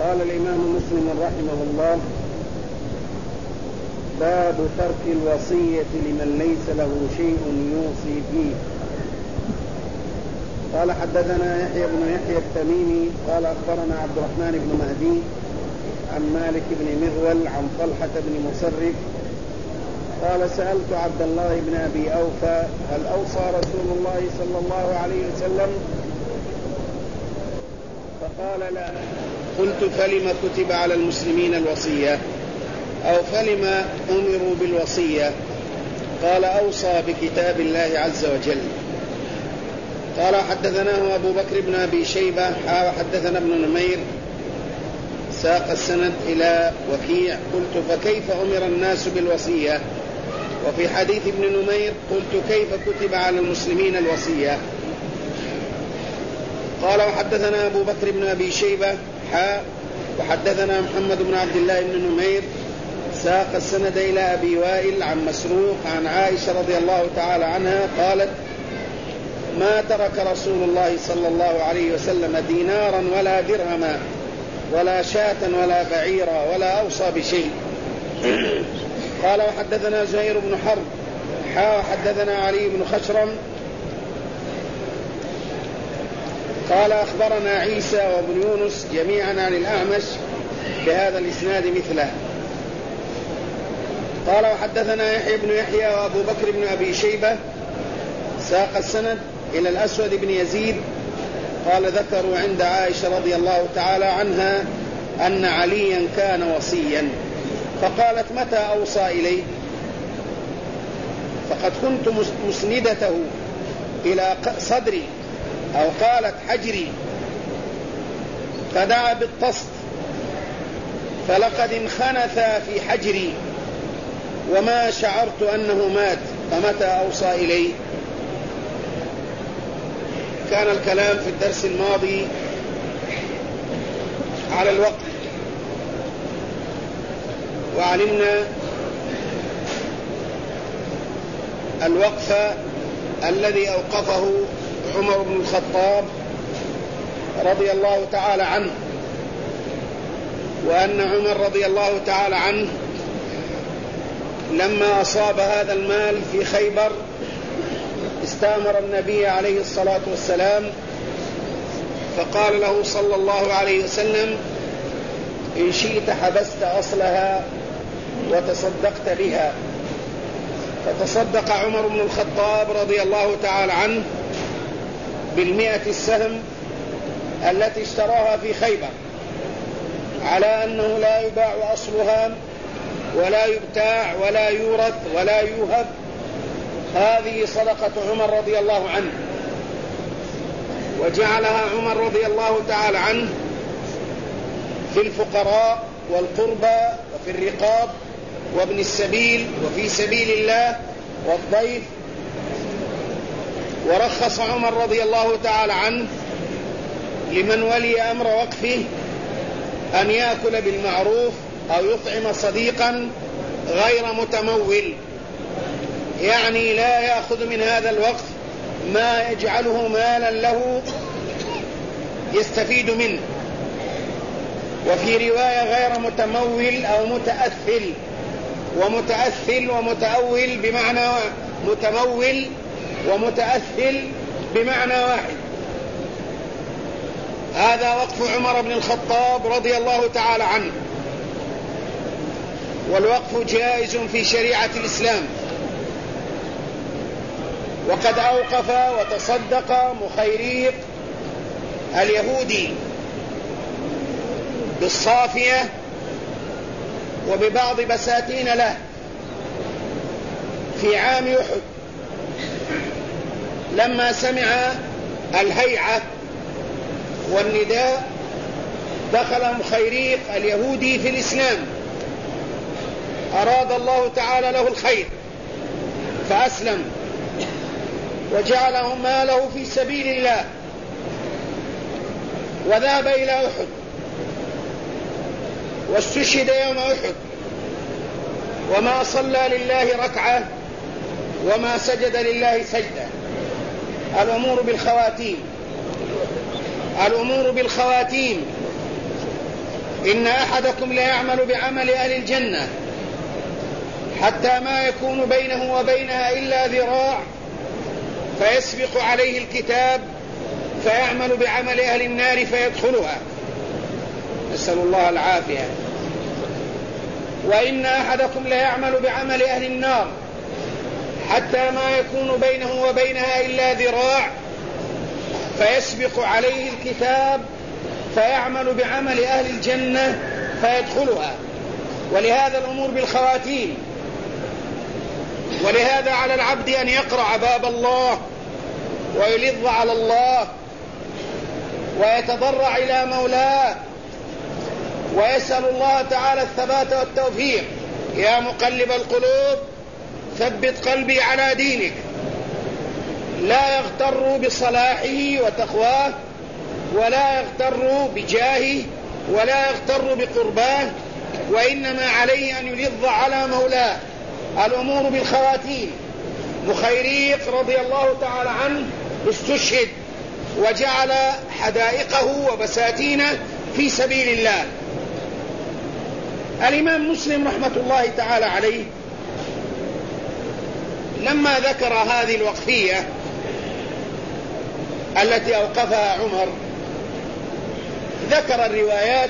قال الإمام مسلم رحمه الله: باب ترك الوصية لمن ليس له شيء يوصي فيه. قال: حدثنا يحيى بن يحيى التميمي قال: أخبرنا عبد الرحمن بن مهدي عن مالك بن مغول عن طلحة بن مصرف قال: سألت عبد الله بن أبي أوفى: هل أوصى رسول الله صلى الله عليه وسلم؟ فقال: لا. قلت: فلم كتب على المسلمين الوصية؟ أو فلم أمروا بالوصية؟ قال: أوصى بكتاب الله عز وجل. قال: حدثناه أبو بكر بن أبي شيبة حدثنا ابن نمير ساق السند إلى وكيع. قلت: فكيف أمر الناس بالوصية؟ وفي حديث ابن نمير قلت: كيف كتب على المسلمين الوصية؟ قال: وحدثنا أبو بكر بن أبي شيبة وحدثنا محمد بن عبد الله بن نمير ساق السند إلى أبي وائل عن مسروق عن عائشة رضي الله تعالى عنها قالت: ما ترك رسول الله صلى الله عليه وسلم دينارا ولا درهما ولا شاة ولا بعيرا ولا أوصى بشيء. قال: وحدثنا زهير بن حرب حدثنا علي بن خشرم قال: أخبرنا عيسى وابن يونس جميعا عن الأعمش بهذا الإسناد مثله. قال: وحدثنا يحيى بن يحيى وأبو بكر بن أبي شيبة ساق السند إلى الأسود بن يزيد قال: ذكروا عند عائشة رضي الله تعالى عنها أن عليا كان وصيا، فقالت: متى أوصى إليه؟ فقد كنت مسندته إلى صدري، أو قالت حجري، فدعا بالطست فلقد انخنث في حجري وما شعرت أنه مات، فمتى أوصى إليه؟ كان الكلام في الدرس الماضي على الوقت، وعلمنا الوقف الذي أوقفه عمر بن الخطاب رضي الله تعالى عنه، وأن عمر رضي الله تعالى عنه لما أصاب هذا المال في خيبر استأمر النبي عليه الصلاة والسلام فقال له صلى الله عليه وسلم: إن شئت حبست أصلها وتصدقت بها. فتصدق عمر بن الخطاب رضي الله تعالى عنه ب100 السهم التي اشتراها في خيبر، على أنه لا يباع أصلها ولا يبتاع ولا يورث ولا يوهب. هذه صدقة عمر رضي الله عنه، وجعلها عمر رضي الله تعالى عنه في الفقراء والقربى وفي الرقاب وابن السبيل وفي سبيل الله والضيف. ورخص عمر رضي الله تعالى عنه لمن ولي أمر وقفه أن يأكل بالمعروف أو يطعم صديقا غير متمول، يعني لا يأخذ من هذا الوقف ما يجعله مالا له يستفيد منه. وفي رواية غير متمول أو متأثل، ومتأثل ومتأول بمعنى متمول ومتأثل بمعنى واحد. هذا وقف عمر بن الخطاب رضي الله تعالى عنه، والوقف جائز في شريعة الإسلام. وقد أوقف وتصدق مخيريق اليهودي بالصافية وببعض بساتين له في عام أحد، لما سمع الهيعة والنداء دخل مخيريق اليهودي في الإسلام، أراد الله تعالى له الخير فأسلم وجعله ماله في سبيل الله، وذهب إلى أحد واستشهد يوم أحد، وما صلى لله ركعة وما سجد لله سجدة. الأمور بالخواتيم، الأمور بالخواتيم. إن أحدكم لا يعمل بعمل أهل الجنة حتى ما يكون بينه وبينها إلا ذراع فيسبق عليه الكتاب فيعمل بعمل أهل النار فيدخلها، نسأل الله العافية. وإن أحدكم لا يعمل بعمل أهل النار حتى ما يكون بينه وبينها إلا ذراع فيسبق عليه الكتاب فيعمل بعمل أهل الجنة فيدخلها. ولهذا الأمور بالخواتيم، ولهذا على العبد أن يقرع باب الله ويلظ على الله ويتضرع إلى مولاه ويسأل الله تعالى الثبات والتوفيق. يا مقلب القلوب ثبت قلبي على دينك. لا يغتر بصلاحه وتقواه، ولا يغتر بجاهه، ولا يغتر بقرباه، وإنما عليه أن يلظ على مولاه. الأمور بالخواتيم. مخيريق رضي الله تعالى عنه استشهد وجعل حدائقه وبساتينه في سبيل الله. الإمام مسلم رحمة الله تعالى عليه لما ذكر هذه الوقفية التي أوقفها عمر ذكر الروايات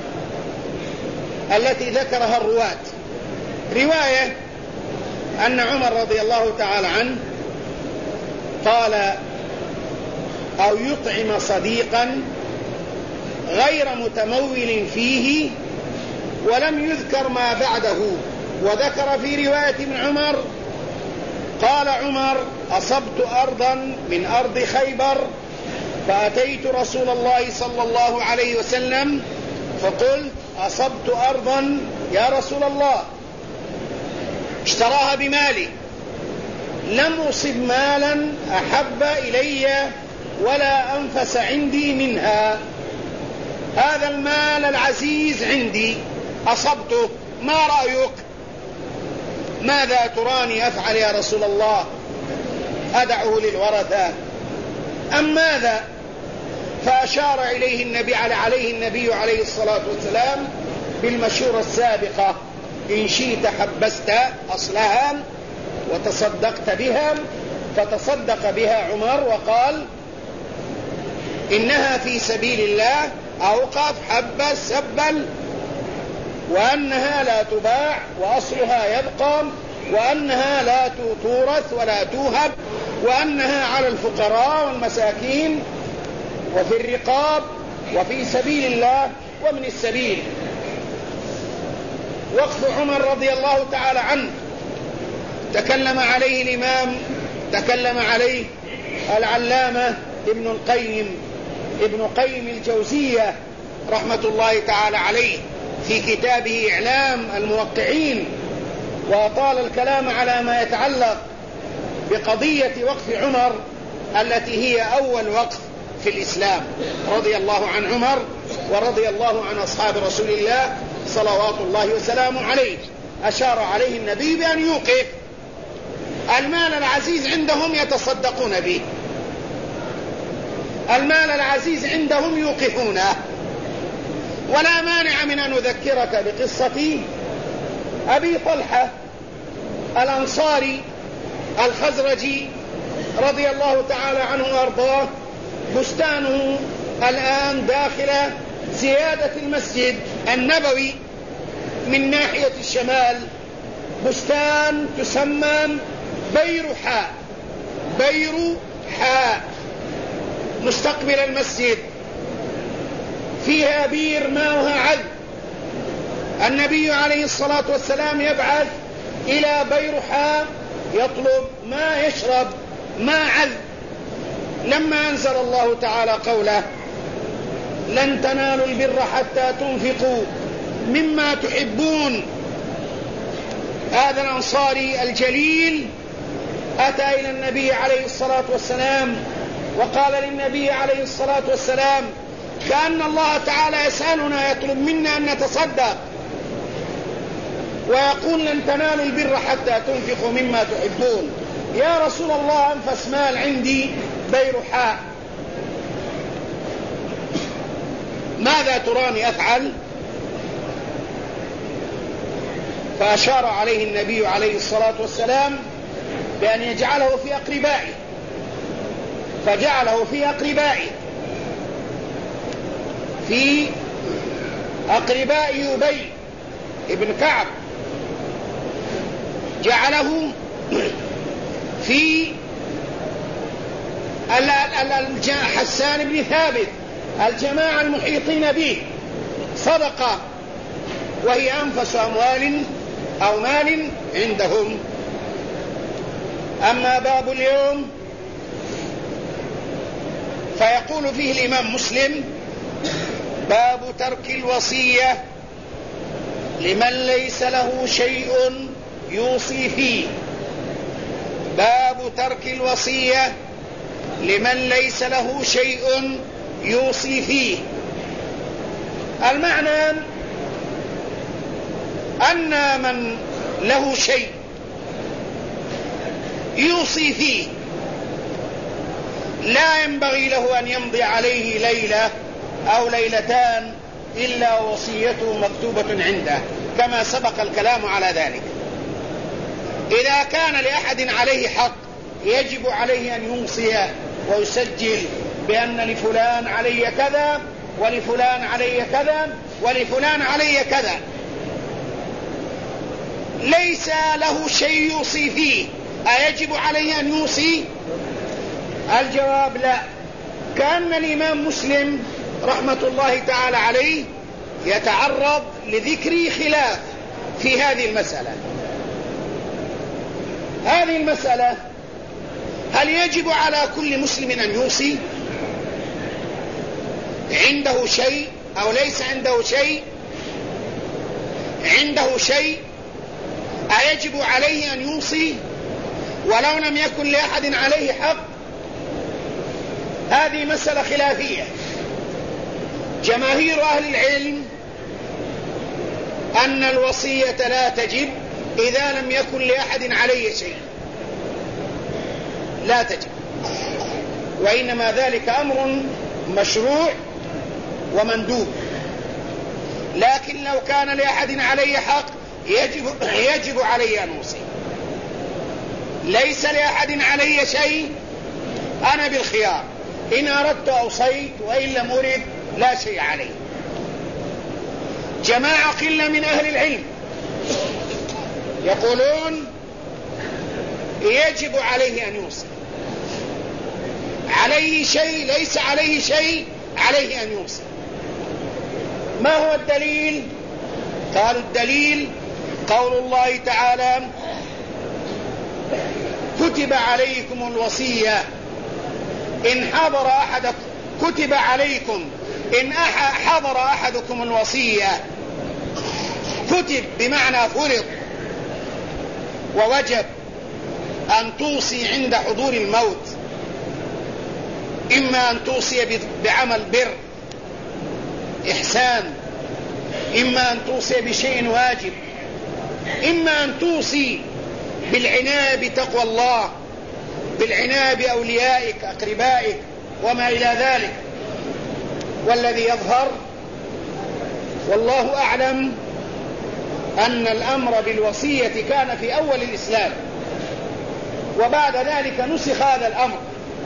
التي ذكرها الرواة. رواية أن عمر رضي الله تعالى عنه قال أو يطعم صديقا غير متمول فيه، ولم يذكر ما بعده. وذكر في رواية ابن عمر قال عمر أصبت أرضا من أرض خيبر فأتيت رسول الله صلى الله عليه وسلم فقلت أصبت أرضا يا رسول الله، اشتراها بمالي، لم أصب مالا أحب إلي ولا أنفس عندي منها، هذا المال العزيز عندي أصبته، ما رأيك؟ ماذا تراني أفعل يا رسول الله؟ أدعه للورثة أم ماذا؟ فأشار عليه النبي عليه الصلاة والسلام بالمشورة السابقة: إن شئت حبست أصلها وتصدقت بها. فتصدق بها عمر وقال إنها في سبيل الله، أوقف حبس سبل، وأنها لا تباع وأصلها يبقى، وأنها لا تورث ولا توهب، وأنها على الفقراء والمساكين وفي الرقاب وفي سبيل الله ومن السبيل. وقف عمر رضي الله تعالى عنه تكلم عليه العلامة ابن قيم الجوزية رحمة الله تعالى عليه في كتابه إعلام الموقعين، وأطال الكلام على ما يتعلق بقضية وقف عمر التي هي أول وقف في الإسلام، رضي الله عن عمر ورضي الله عن أصحاب رسول الله صلوات الله وسلامه عليه. أشار عليه النبي بأن يوقف المال العزيز عندهم يتصدقون به، المال العزيز عندهم يوقفونه. ولا مانع من أن نذكرك بقصة أبي طلحة الأنصاري الخزرجي رضي الله تعالى عنه وأرضاه. بستانه الآن داخل زيادة المسجد النبوي من ناحية الشمال، بستان تسمى بير حاء مستقبل المسجد، فيها بير ماؤها عذب. النبي عليه الصلاة والسلام يبعث إلى بير حاء يطلب ما يشرب، ما عذب. لما أنزل الله تعالى قوله: لن تنالوا البر حتى تنفقوا مما تحبون، هذا الأنصاري الجليل أتى إلى النبي عليه الصلاة والسلام وقال للنبي عليه الصلاة والسلام كأن الله تعالى يسألنا، يطلب منا أن نتصدق، ويقول: لن تنالوا البر حتى تنفقوا مما تحبون. يا رسول الله، أنفس مال عندي بير حاء، ماذا تراني أفعل؟ فأشار عليه النبي عليه الصلاة والسلام بأن يجعله في أقربائه، فجعله في أقربائه، في أقرباء أبي ابن كعب، جعله في حسان بن ثابت، الجماعة المحيطين به، صدقة وهي أنفس أموال أو مال عندهم. أما باب اليوم فيقول فيه الإمام مسلم: باب ترك الوصية لمن ليس له شيء يوصي فيه. باب ترك الوصية لمن ليس له شيء يوصي فيه. المعنى أن من له شيء يوصي فيه لا ينبغي له أن يمضي عليه ليلة أو ليلتان إلا وصيته مكتوبة عنده، كما سبق الكلام على ذلك. إذا كان لأحد عليه حق يجب عليه أن يوصي ويسجل بأن لفلان علي كذا ولفلان علي كذا ولفلان علي كذا. ليس له شيء يوصي فيه، أيجب عليه أن يوصي؟ الجواب لا. كان الإمام مسلم رحمة الله تعالى عليه يتعرض لذكر خلاف في هذه المسألة. هذه المسألة: هل يجب على كل مسلم أن يوصي؟ عنده شيء أو ليس عنده شيء؟ عنده شيء أيجب عليه أن يوصي ولو لم يكن لأحد عليه حق؟ هذه مسألة خلافية. جماهير أهل العلم أن الوصية لا تجب إذا لم يكن لأحد عليه شيء، لا تجب، وإنما ذلك أمر مشروع ومندوب. لكن لو كان لأحد عليه حق يجب عليه أن يوصي. ليس لأحد علي شيء، أنا بالخيار، إن أردت أوصيت وإن لم أرد لا شيء علي. جماعة قلة من أهل العلم يقولون يجب عليه أن يوصي، عليه شيء ليس عليه شيء عليه أن يوصي. ما هو الدليل؟ قالوا الدليل قول الله تعالى: كتب عليكم الوصية إن حضر أحدكم، كتب عليكم إن حضر أحدكم الوصية. كتب بمعنى فرض ووجب أن توصي عند حضور الموت، إما أن توصي بعمل بر إحسان، إما أن توصي بشيء واجب، إما أن توصي بالعناية بتقوى الله، بالعناية بأوليائك أقربائك وما إلى ذلك. والذي يظهر والله أعلم أن الأمر بالوصية كان في أول الإسلام، وبعد ذلك نسخ هذا الأمر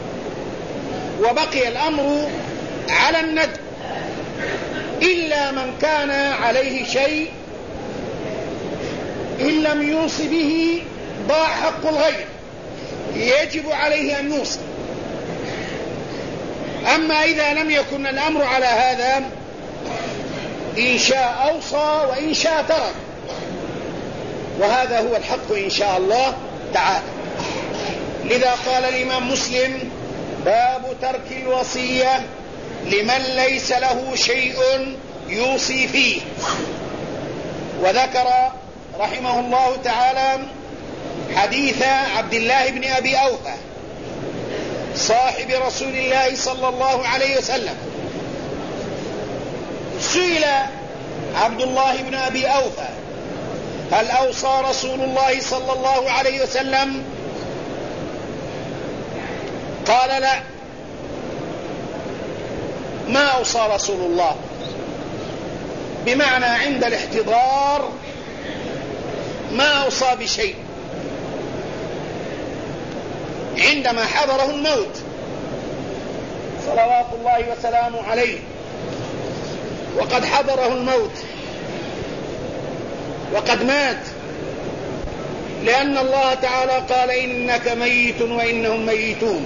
وبقي الأمر على الندب، إلا من كان عليه شيء إن لم يوص به ضاع حق الغير، يجب عليه أن يوصي. أما إذا لم يكن الأمر على هذا، إن شاء أوصى وإن شاء ترك، وهذا هو الحق إن شاء الله تعالى. لذا قال الإمام مسلم: باب ترك الوصية لمن ليس له شيء يوصي فيه. وذكر رحمه الله تعالى حديث عبد الله بن أبي أوفى صاحب رسول الله صلى الله عليه وسلم. سئل عبد الله بن أبي أوفى: هل أوصى رسول الله صلى الله عليه وسلم؟ قال: لا، ما أوصى رسول الله، بمعنى عند الاحتضار ما أوصى بشيء عندما حضره الموت صلوات الله وسلامه عليه، وقد حضره الموت وقد مات، لأن الله تعالى قال إنك ميت وإنهم ميتون،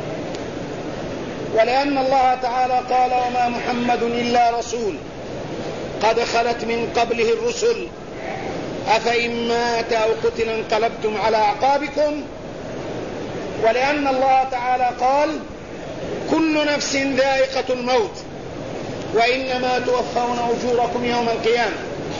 ولأن الله تعالى قال وما محمد إلا رسول قد خلت من قبله الرسل أفإن مات أو قتل انقلبتم على أعقابكم، ولأن الله تعالى قال كل نفس ذائقة الموت وإنما توفون أجوركم يوم القيامة.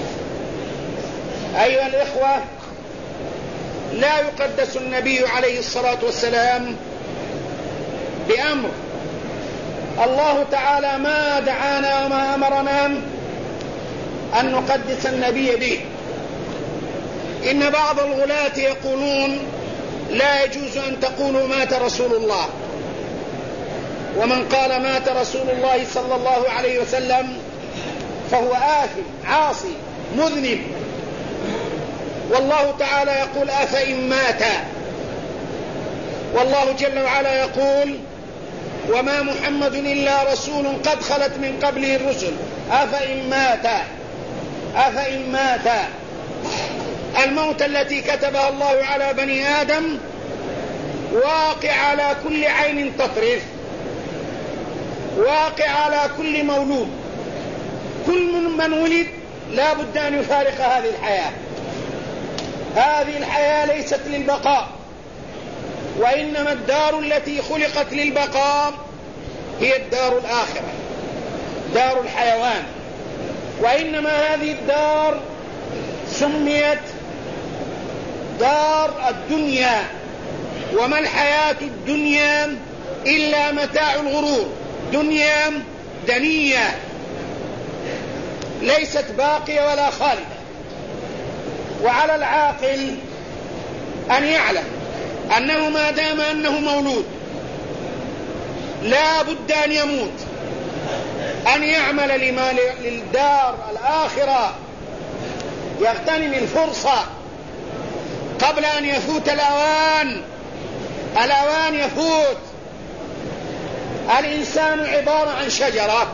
أيها الإخوة، لا يقدس النبي عليه الصلاة والسلام بأمر الله تعالى ما دعانا وما أمرنا أن نقدس النبي به. إن بعض الغلاة يقولون لا يجوز أن تقولوا مات رسول الله، ومن قال مات رسول الله صلى الله عليه وسلم فهو آثم عاصي مذنب، والله تعالى يقول أفإن مات، والله جل وعلا يقول وما محمد إلا رسول قد خلت من قبله الرسل أفإن مات. الموت التي كتبها الله على بني آدم واقع على كل عين تطرف، واقع على كل مولود، كل من ولد لا بد أن يفارق هذه الحياة. هذه الحياة ليست للبقاء، وإنما الدار التي خلقت للبقاء هي الدار الآخرة، دار الحيوان. وإنما هذه الدار سميت دار الدنيا، وما الحياة الدنيا إلا متاع الغرور، دنيا دنية ليست باقية ولا خالدة. وعلى العاقل أن يعلم أنه ما دام أنه مولود لا بد أن يموت، أن يعمل للدار الآخرة، يغتنم الفرصة قبل أن يفوت الأوان يفوت. الإنسان عبارة عن شجرة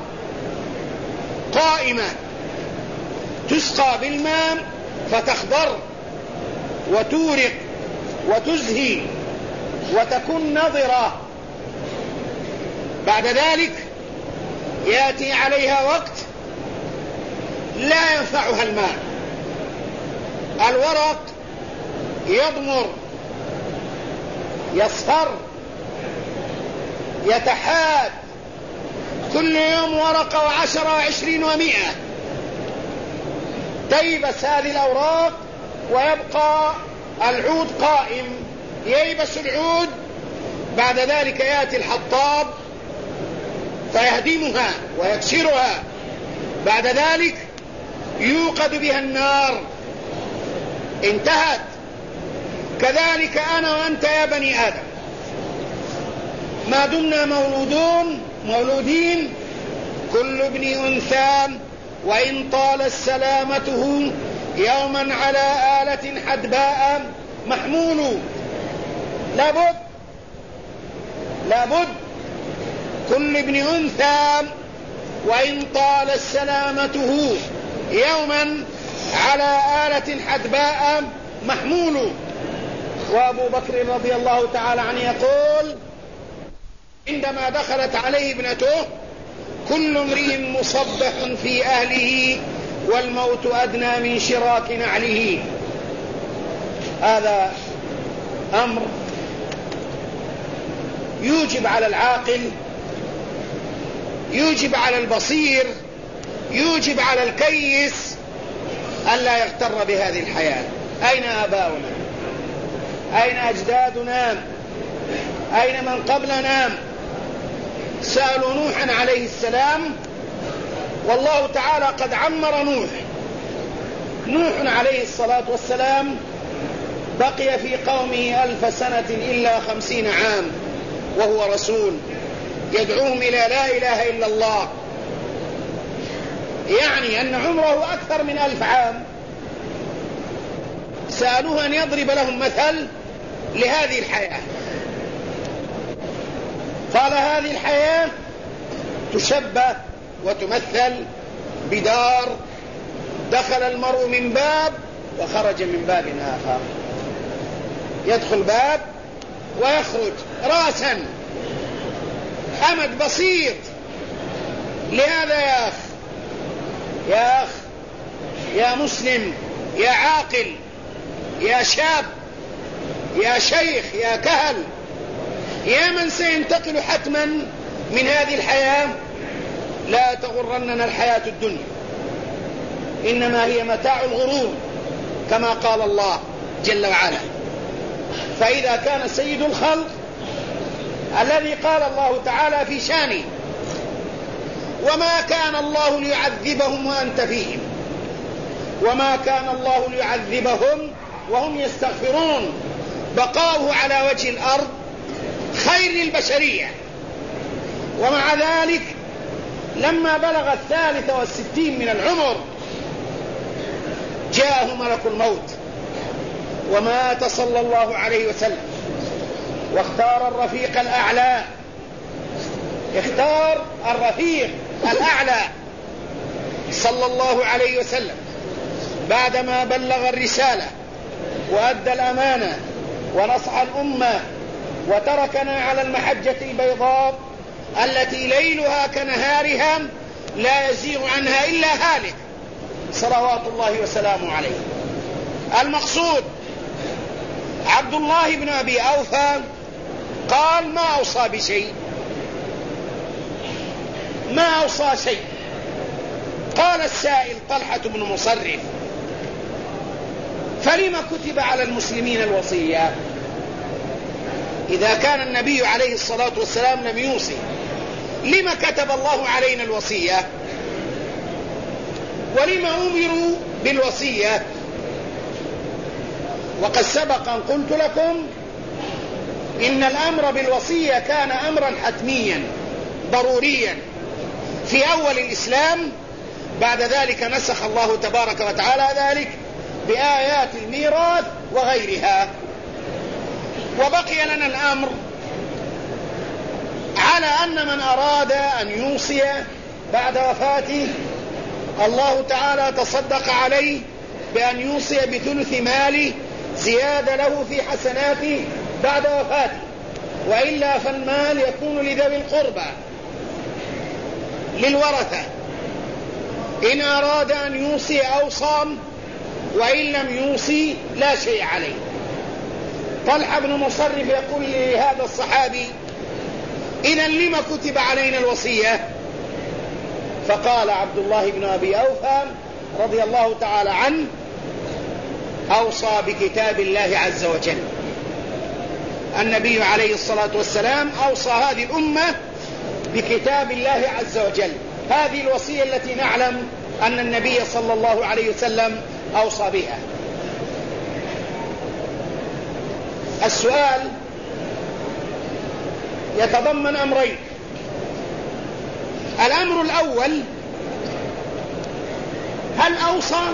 قائمة تسقى بالماء فتخضر وتورق وتزهي وتكون نضرة، بعد ذلك يأتي عليها وقت لا ينفعها الماء، الورق يضمر يصفر يتحاد، كل يوم ورقة 10 و20 و100، تيبس هذه الأوراق ويبقى العود قائم، ييبس العود، بعد ذلك يأتي الحطاب فيهدمها ويكسرها، بعد ذلك يوقد بها النار، انتهت. كذلك أنا وأنت يا بني آدم، ما دمنا مولودين كل ابن أنثى وإن طالت سلامته يوما على آلة حدباء محمول. لابد كل ابن أنثى وإن طالت سلامته يوما على آلة حدباء محمول. وأبو بكر رضي الله تعالى عنه يقول عندما دخلت عليه ابنته كل امرئ مصبح في أهله والموت أدنى من شراك نعله. هذا أمر يوجب على العاقل، يوجب على البصير، يوجب على الكيس ألا يغتر بهذه الحياة. أين آباؤنا؟ أين أجدادنا؟ أين من قبلنا؟ سألوا نوحا عليه السلام، والله تعالى قد عمر نوح عليه الصلاة والسلام بقي في قومه 1000 سنة إلا 50 عام وهو رسول يدعوهم إلى لا إله إلا الله، يعني أن عمره أكثر من 1000 عام. سألوه أن يضرب لهم مثل لهذه الحياة، قال هذه الحياة تشبه وتمثل بدار دخل المرء من باب وخرج من باب آخر، يدخل باب ويخرج رأسا، أمد بسيط. لهذا يا أخ يا مسلم يا عاقل يا شاب يا شيخ يا كهل، يا من سينتقل حتما من هذه الحياة، لا تغرننا الحياة الدنيا، إنما هي متاع الغرور كما قال الله جل وعلا. فإذا كان سيد الخلق الذي قال الله تعالى في شانه وما كان الله ليعذبهم وأنت فيهم، وما كان الله ليعذبهم وهم يستغفرون، بقاؤه على وجه الأرض خير للبشرية. ومع ذلك لما بلغ 63 من العمر جاءه ملك الموت ومات صلى الله عليه وسلم، واختار الرفيق الأعلى، اختار الرفيق الأعلى صلى الله عليه وسلم بعدما بلغ الرسالة وأدى الأمانة ونصح الأمة وتركنا على المحجة البيضاء التي ليلها كنهارها لا يزيغ عنها إلا هالك صلوات الله وسلامه عليه. المقصود عبد الله بن أبي أوفى قال ما أوصى بشيء، ما أوصى شيء. قال السائل طلحة بن مصرف فلما كتب على المسلمين الوصية إذا كان النبي عليه الصلاة والسلام لم يوصي؟ لما كتب الله علينا الوصية؟ ولما أمروا بالوصية؟ وقد سبق أن قلت لكم إن الأمر بالوصية كان أمرا حتميا ضروريا في أول الإسلام، بعد ذلك نسخ الله تبارك وتعالى ذلك بآيات الميراث وغيرها. وبقي لنا الأمر على أن من أراد أن يوصي بعد وفاته الله تعالى تصدق عليه بأن يوصي بثلث ماله زيادة له في حسناته بعد وفاته، وإلا فالمال يكون لذوي القربى للورثة. إن أراد أن يوصي أوصى، وإن لم يوصي لا شيء عليه. طلحة بن مصرف يقول لهذا الصحابي إذن لما كتب علينا الوصية؟ فقال عبد الله بن أبي أوفى رضي الله تعالى عنه أوصى بكتاب الله عز وجل. النبي عليه الصلاة والسلام أوصى هذه الأمة بكتاب الله عز وجل، هذه الوصية التي نعلم أن النبي صلى الله عليه وسلم أوصى بها. السؤال يتضمن أمرين. الأمر الأول هل أوصى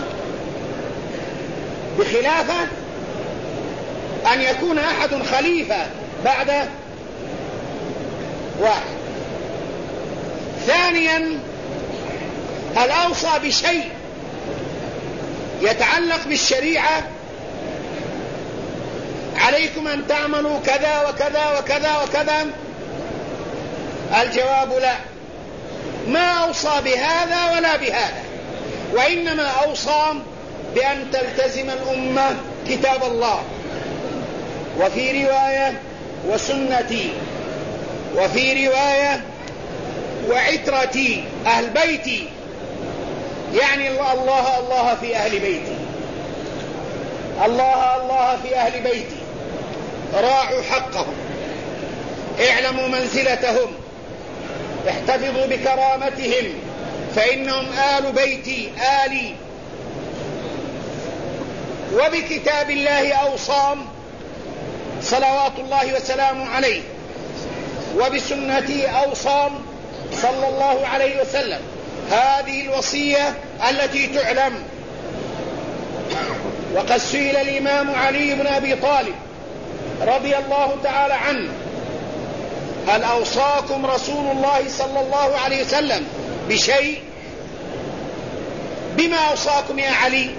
بخلافة أن يكون أحد خليفة بعد واحد؟ ثانيا هل أوصى بشيء يتعلق بالشريعة عليكم أن تعملوا كذا وكذا وكذا وكذا؟ الجواب لا، ما أوصى بهذا ولا بهذا، وإنما أوصى بأن تلتزم الأمة كتاب الله، وفي رواية وسنتي، وفي رواية وعترتي أهل بيتي، يعني الله الله في أهل بيتي، الله الله في أهل بيتي، راعوا حقهم، اعلموا منزلتهم، احتفظوا بكرامتهم فإنهم آل بيتي آلي. وبكتاب الله أوصى صلوات الله وسلامه عليه، وبسنته أوصى صلى الله عليه وسلم. هذه الوصية التي تعلم وقد سئل الإمام علي بن أبي طالب رضي الله تعالى عنه: هل أوصاكم رسول الله صلى الله عليه وسلم بشيء؟ بما أوصاكم يا علي؟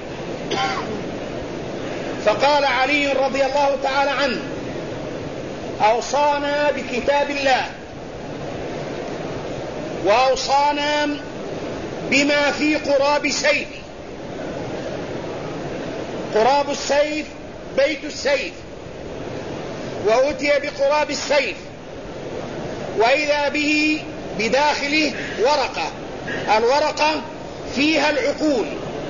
فقال علي رضي الله تعالى عنه: أوصانا بكتاب الله، وأوصانا بما في قراب سيفه. قراب السيف بيت السيف، وأتي بقراب السيف، وإذا به بداخله ورقة، الورقة فيها العقول.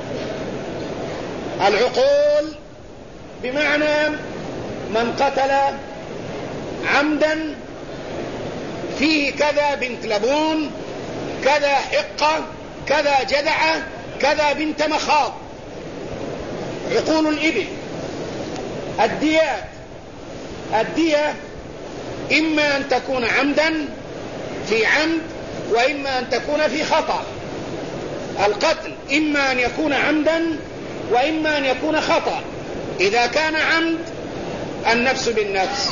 العقول بمعنى من قتل عمدا فيه كذا بنت لبون، كذا حقة، كذا جذعة، كذا بنت مخاض. عقول الإبل. الديات، الدية إما أن تكون عمدا في عمد، وإما أن تكون في خطأ. القتل إما أن يكون عمدا وإما أن يكون خطأ. إذا كان عمد النفس بالنفس،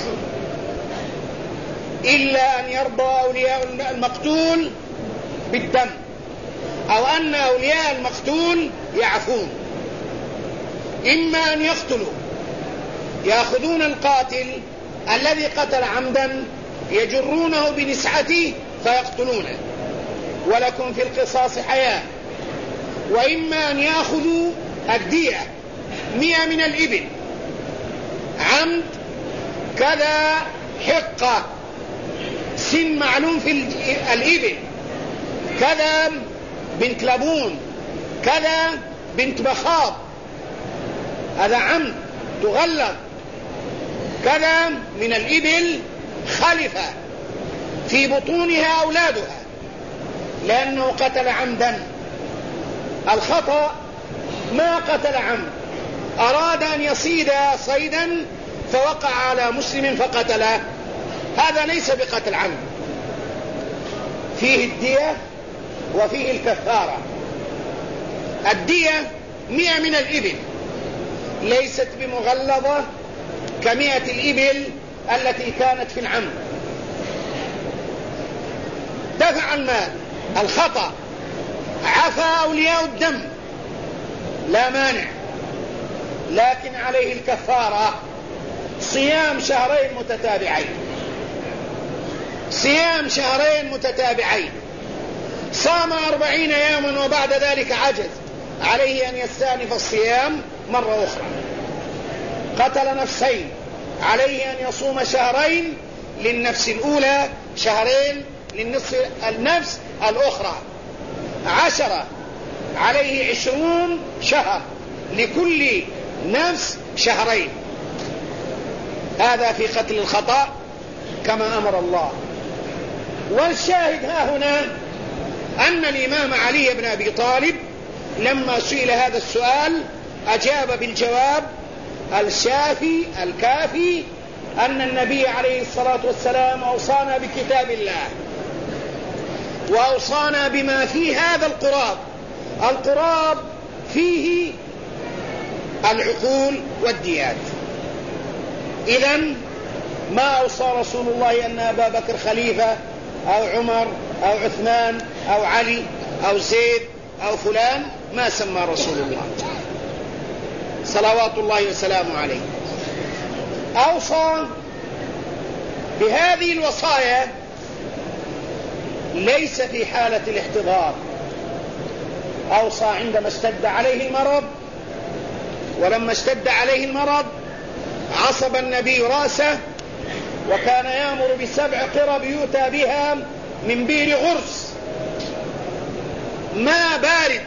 إلا أن يرضى أولياء المقتول بالدم، أو أن أولياء المقتول يعفون. إما أن يقتلوا، يأخذون القاتل الذي قتل عمدا يجرونه بنسعته فيقتلونه، ولكم في القصاص حياة. وإما أن يأخذوا الدية 100 من الإبل، عمد كذا حقة سن معلوم في الإبل، كذا بنت لبون، كذا بنت مخاض، هذا عمد تغلظ. كذا من الإبل خلفة في بطونها أولادها لأنه قتل عمدا. الخطأ ما قتل عمد، أراد أن يصيد صيدا فوقع على مسلم فقتله، هذا ليس بقتل عمد. فيه الدية وفيه الكفارة. الدية 100 من الإبل، ليست بمغلظة ك100 الإبل التي كانت في العمد. دفع المال، الخطأ، عفى أولياء الدم لا مانع، لكن عليه الكفارة صيام شهرين متتابعين. صيام شهرين متتابعين، صام 40 يوما وبعد ذلك عجز، عليه أن يستأنف الصيام مرة أخرى. قتل نفسين، عليه أن يصوم شهرين للنفس الأولى، شهرين للنفس الأخرى، 10، عليه 20 شهر، لكل نفس شهرين. هذا في قتل الخطأ كما أمر الله. والشاهد ها هنا أن الإمام علي بن أبي طالب لما سئل هذا السؤال أجاب بالجواب الشافي الكافي أن النبي عليه الصلاة والسلام أوصانا بكتاب الله، وأوصانا بما في هذا القراب. القراب فيه العقول والديات. إذن ما أوصى رسول الله أن أبا بكر خليفة أو عمر أو عثمان أو علي أو زيد أو فلان، ما سمى رسول الله صلوات الله وسلامه عليه. أوصى بهذه الوصايا ليس في حالة الاحتضار، أوصى عندما اشتد عليه المرض. ولما اشتد عليه المرض عصب النبي رأسه، وكان يأمر ب7 قرب يؤتى بها من بئر غرس، ماء بارد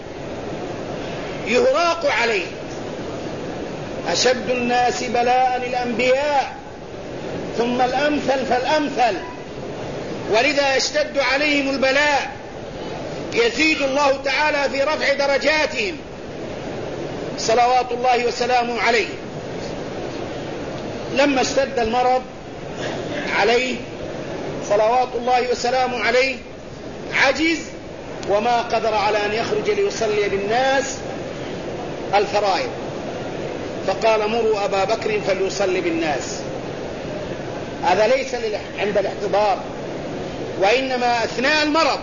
يهراق عليه. أشد الناس بلاء الأنبياء ثم الأمثل فالأمثل، ولذا يشتد عليهم البلاء يزيد الله تعالى في رفع درجاتهم صلوات الله وسلامه عليه. لما اشتد المرض عليه صلوات الله وسلامه عليه عجز، وما قدر على أن يخرج ليصلي بالناس الفرائض، فقال مروا أبا بكر فليصلي بالناس. هذا ليس عند الاحتضار، وإنما أثناء المرض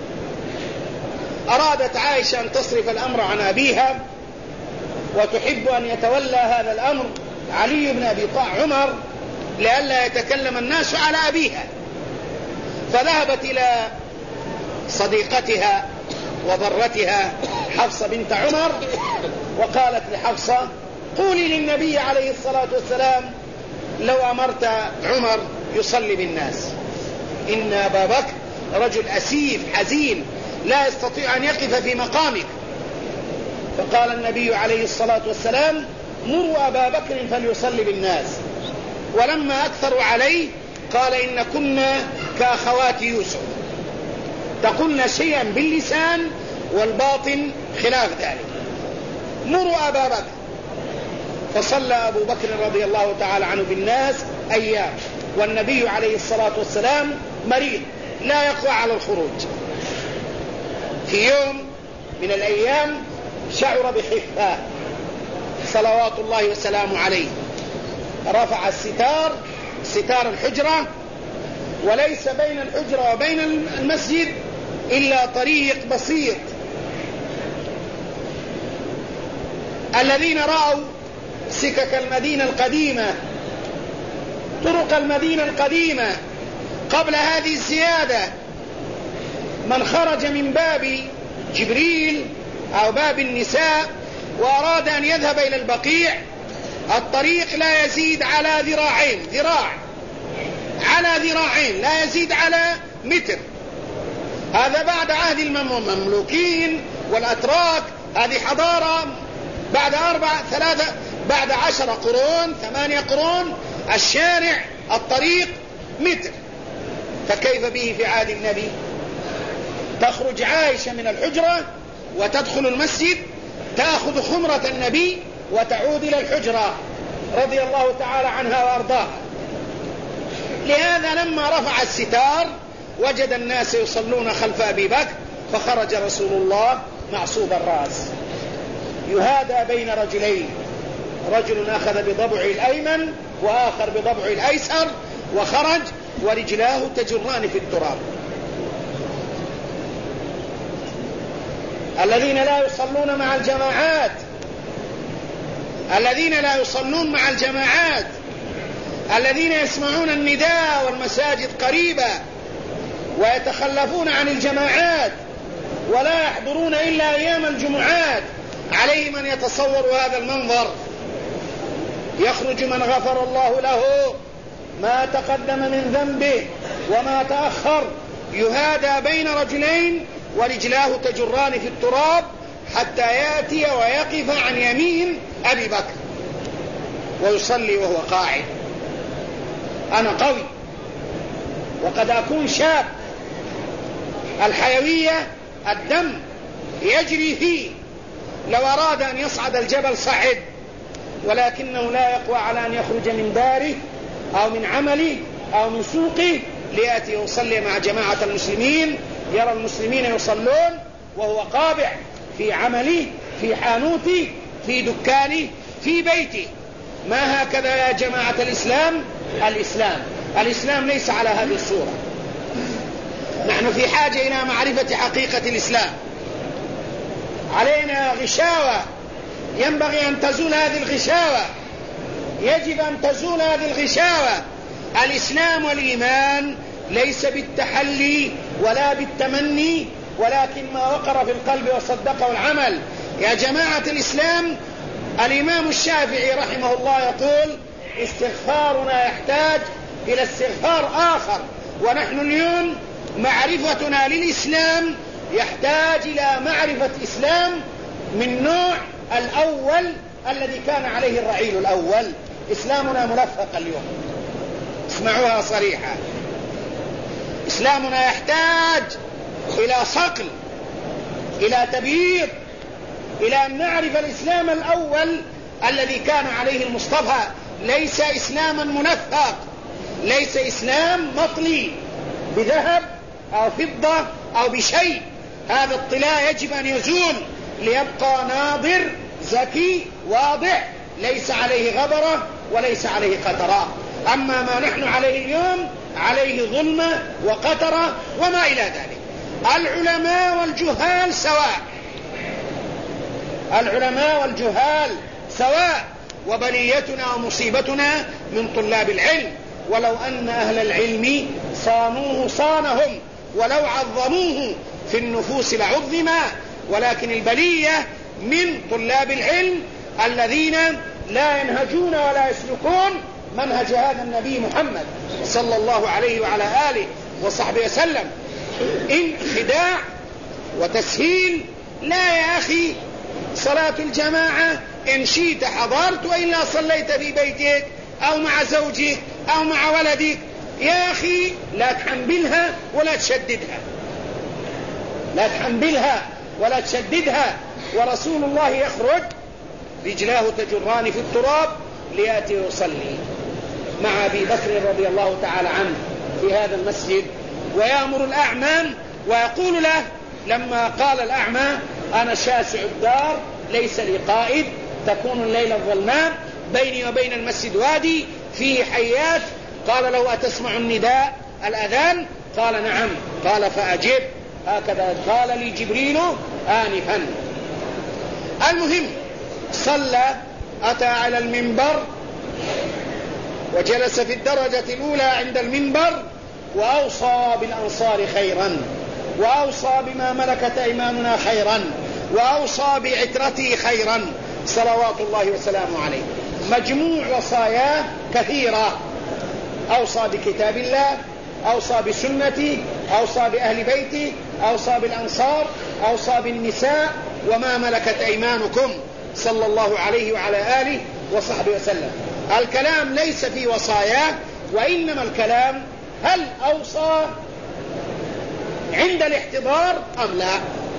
أرادت عائشة أن تصرف الأمر عن أبيها، وتحب أن يتولى هذا الأمر علي بن أبي عمر لئلا يتكلم الناس على أبيها، فذهبت إلى صديقتها وضرتها حفصة بنت عمر وقالت لحفصة: قولي للنبي عليه الصلاة والسلام لو أمرت عمر يصلي بالناس، إن أبا بكر رجل أسيف حزين لا يستطيع أن يقف في مقامك. فقال النبي عليه الصلاة والسلام: مروا أبا بكر فليصلي بالناس. ولما أكثروا عليه قال: إن كنا كأخوات يوسف، تقولن شيئا باللسان والباطن خلاف ذلك. مروا أبا بكر. فصلى أبو بكر رضي الله تعالى عنه بالناس أيام، والنبي عليه الصلاة والسلام مريض لا يقوى على الخروج. في يوم من الأيام شعر بخفة صلوات الله وسلامه عليه، رفع ستار الحجرة، وليس بين الحجرة وبين المسجد إلا طريق بسيط. الذين رأوا سكك المدينة القديمة، طرق المدينة القديمة قبل هذه الزيادة، من خرج من باب جبريل أو باب النساء وأراد أن يذهب إلى البقيع، الطريق لا يزيد على ذراعين لا يزيد على متر. هذا بعد عهد المملوكين والأتراك، هذه حضارة بعد 10 قرون 8 قرون الشارع الطريق متر، فكيف به في عهد النبي؟ تخرج عائشة من الحجرة وتدخل المسجد، تأخذ خمرة النبي وتعود إلى الحجرة رضي الله تعالى عنها وأرضاها. لهذا لما رفع الستار وجد الناس يصلون خلف أبي بكر، فخرج رسول الله معصوب الرأس يهادى بين رجلين، رجل أخذ بضبع الأيمن وآخر بضبع الأيسر، وخرج ورجلاه تجران في التراب. الذين لا يصلون مع الجماعات، الذين يسمعون النداء والمساجد قريبة ويتخلفون عن الجماعات ولا يحضرون إلا أيام الجمعات، عليهم أن يتصوروا هذا المنظر: يخرج من غفر الله له ما تقدم من ذنبه وما تأخر، يهادى بين رجلين ورجلاه تجران في التراب حتى يأتي ويقف عن يمين أبي بكر ويصلي وهو قاعد. أنا قوي وقد أكون شاب، الحيوية الدم يجري فيه، لو أراد أن يصعد الجبل صعد، ولكنه لا يقوى على أن يخرج من داره أو من عمله أو من سوقه ليأتي يصلي مع جماعة المسلمين، يرى المسلمين يصلون وهو قابع في عمله، في حانوته، في دكانه، في بيته. ما هكذا يا جماعة الإسلام ليس على هذه الصورة. نحن في حاجة إلى معرفة حقيقة الإسلام. علينا غشاوة، ينبغي أن تزول هذه الغشاوة، يجب أن تزول هذه الغشاوة. الإسلام والإيمان ليس بالتحلي ولا بالتمني، ولكن ما وقر في القلب وصدقه العمل. يا جماعة الإسلام، الإمام الشافعي رحمه الله يقول: استغفارنا يحتاج إلى استغفار آخر، ونحن اليوم معرفتنا للإسلام يحتاج إلى معرفة إسلام من نوع الأول الذي كان عليه الرعيل الأول. إسلامنا ملفق اليوم، اسمعوها صريحة، إسلامنا يحتاج إلى صقل، إلى تبييض، إلى أن نعرف الإسلام الأول الذي كان عليه المصطفى. ليس إسلاما منفق، ليس إسلام مطلي بذهب أو فضة أو بشيء. هذا الطلاء يجب أن يزول ليبقى ناظر ذكي واضح ليس عليه غبرة وليس عليه قترة. أما ما نحن عليه اليوم عليه ظلمة وقترة وما إلى ذلك. العلماء والجهال سواء، العلماء والجهال سواء، وبليتنا ومصيبتنا من طلاب العلم. ولو أن أهل العلم صانوه صانهم، ولو عظموه في النفوس لعظم، ولكن البلية من طلاب العلم الذين لا ينهجون ولا يسلكون منهج هذا النبي محمد صلى الله عليه وعلى آله وصحبه وسلم. إن خداع وتسهيل. لا يا أخي، صلاة الجماعة إن شئت حضرت وإلا صليت في بيتك أو مع زوجك أو مع ولدك. يا أخي لا تحملها ولا تشددها، لا تحملها ولا تشددها. ورسول الله يخرج رجلاه تجران في التراب ليأتي يصلي مع أبي بكر رضي الله تعالى عنه في هذا المسجد، ويأمر الأعمى ويقول له لما قال الأعمى أنا شاسع الدار ليس لي قائد، تكون الليلة الظلماء، بيني وبين المسجد وادي فيه حيات، قال له أتسمع النداء الأذان؟ قال نعم، قال فأجب، هكذا قال لي جبريل آنفا. المهم صلى، أتى على المنبر وجلس في الدرجة الأولى عند المنبر، وأوصى بالأنصار خيرا، وأوصى بما ملكت أيماننا خيرا، وأوصى بعترته خيرا صلوات الله وسلامه عليه. مجموع وصاياه كثيرة، أوصى بكتاب الله، أوصى بسنتي، أوصى بأهل بيتي، أوصى بالأنصار، أوصى بالنساء وما ملكت أيمانكم صلى الله عليه وعلى آله وصحبه وسلم. الكلام ليس في وصاياه، وإنما الكلام هل أوصى عند الاحتضار أم لا؟